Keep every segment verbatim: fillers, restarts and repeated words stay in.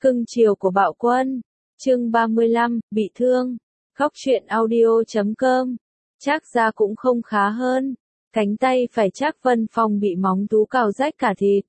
Cưng chiều của Bạo Quân. Chương ba mươi lăm, bị thương. Khóc chuyện audio chấm com. Trác Gia cũng không khá hơn. Cánh tay phải Trác Vân Phong bị móng tú cào rách cả thịt.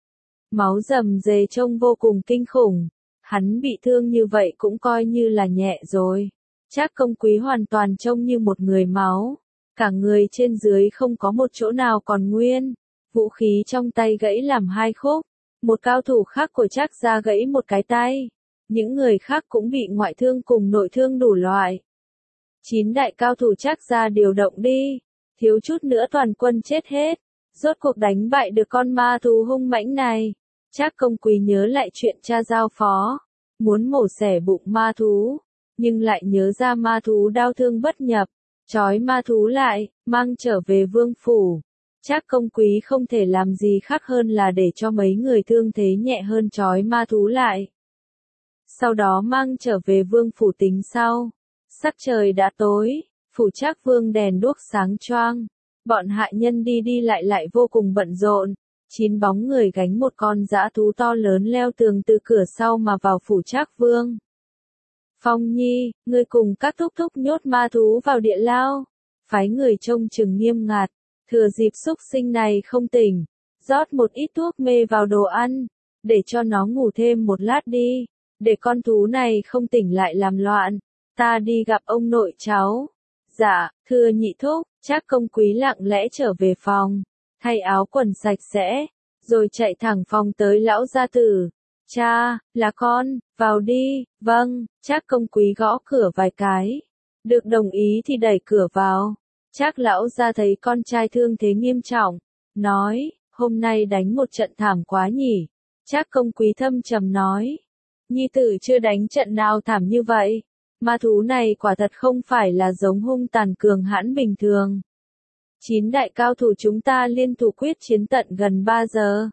Máu rầm rề trông vô cùng kinh khủng. Hắn bị thương như vậy cũng coi như là nhẹ rồi. Trác Công Quý hoàn toàn trông như một người máu. Cả người trên dưới không có một chỗ nào còn nguyên. Vũ khí trong tay gãy làm hai khúc. Một cao thủ khác của Trác Gia gãy một cái tay. Những người khác cũng bị ngoại thương cùng nội thương đủ loại. Chín đại cao thủ Trác Gia điều động đi. Thiếu chút nữa toàn quân chết hết. Rốt cuộc đánh bại được con ma thú hung mãnh này. Trác Công Quý nhớ lại chuyện cha giao phó. Muốn mổ xẻ bụng ma thú. Nhưng lại nhớ ra ma thú đau thương bất nhập. Trói ma thú lại, mang trở về vương phủ. Trác Công Quý không thể làm gì khác hơn là để cho mấy người thương thế nhẹ hơn trói ma thú lại. Sau đó mang trở về vương phủ tính sau. Sắc trời đã tối, phủ Trác Vương đèn đuốc sáng choang. Bọn hạ nhân đi đi lại lại vô cùng bận rộn. Chín bóng người gánh một con dã thú to lớn leo tường từ cửa sau mà vào phủ Trác Vương. Phong Nhi, ngươi cùng các thúc thúc nhốt ma thú vào địa lao. Phái người trông chừng nghiêm ngặt. Thừa dịp xúc sinh này không tỉnh, rót một ít thuốc mê vào đồ ăn, để cho nó ngủ thêm một lát đi, để con thú này không tỉnh lại làm loạn. Ta đi gặp ông nội cháu. Dạ, thưa nhị thúc. Trác Công Quý lặng lẽ trở về phòng, thay áo quần sạch sẽ, rồi chạy thẳng phòng tới lão gia tử. Cha, là con, vào đi. Vâng. Trác Công Quý gõ cửa vài cái, được đồng ý thì đẩy cửa vào. Trác lão gia thấy con trai thương thế nghiêm trọng, nói, hôm nay đánh một trận thảm quá nhỉ. Trác Công Quý thâm trầm nói, nhi tử chưa đánh trận nào thảm như vậy. Ma thú này quả thật không phải là giống hung tàn cường hãn bình thường. Chín đại cao thủ chúng ta liên thủ quyết chiến tận gần ba giờ.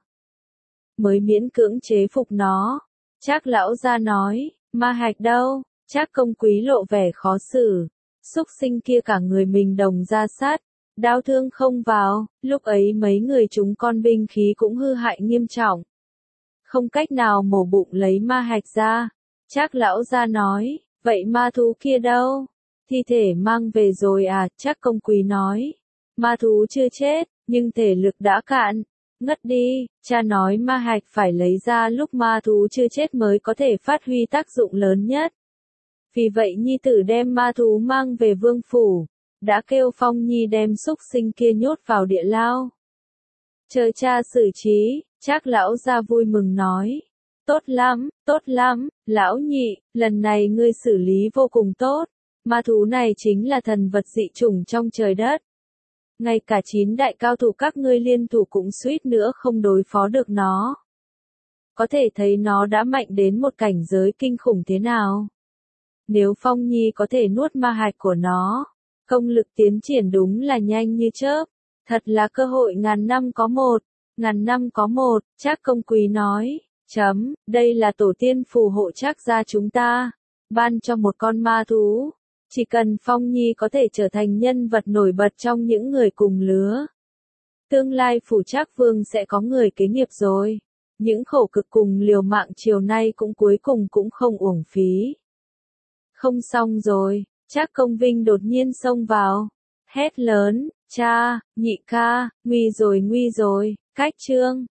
Mới miễn cưỡng chế phục nó. Trác lão gia nói, ma hạch đâu? Trác Công Quý lộ vẻ khó xử. Xúc sinh kia cả người mình đồng ra sát, đau thương không vào, lúc ấy mấy người chúng con binh khí cũng hư hại nghiêm trọng. Không cách nào mổ bụng lấy ma hạch ra. Trác lão gia nói, vậy ma thú kia đâu? Thi thể mang về rồi à? Trác Công Quý nói, ma thú chưa chết, nhưng thể lực đã cạn, ngất đi. Cha nói ma hạch phải lấy ra lúc ma thú chưa chết mới có thể phát huy tác dụng lớn nhất. Vì vậy nhi tử đem ma thú mang về vương phủ, đã kêu Phong Nhi đem xúc sinh kia nhốt vào địa lao. Chờ cha xử trí. Trác lão gia vui mừng nói, tốt lắm, tốt lắm, lão nhị, lần này ngươi xử lý vô cùng tốt. Ma thú này chính là thần vật dị chủng trong trời đất. Ngay cả chín đại cao thủ các ngươi liên thủ cũng suýt nữa không đối phó được nó. Có thể thấy nó đã mạnh đến một cảnh giới kinh khủng thế nào. Nếu Phong Nhi có thể nuốt ma hạch của nó, công lực tiến triển đúng là nhanh như chớp. Thật là cơ hội ngàn năm có một. Ngàn năm có một. Trác Công Quý nói, chấm, đây là tổ tiên phù hộ Trác gia chúng ta, ban cho một con ma thú. Chỉ cần Phong Nhi có thể trở thành nhân vật nổi bật trong những người cùng lứa, tương lai phủ Trác Vương sẽ có người kế nghiệp rồi. Những khổ cực cùng liều mạng chiều nay cũng cuối cùng cũng không uổng phí. Không xong rồi. Trác Công Vinh đột nhiên xông vào, hét lớn, cha, nhị ca, nguy rồi nguy rồi. Cách chương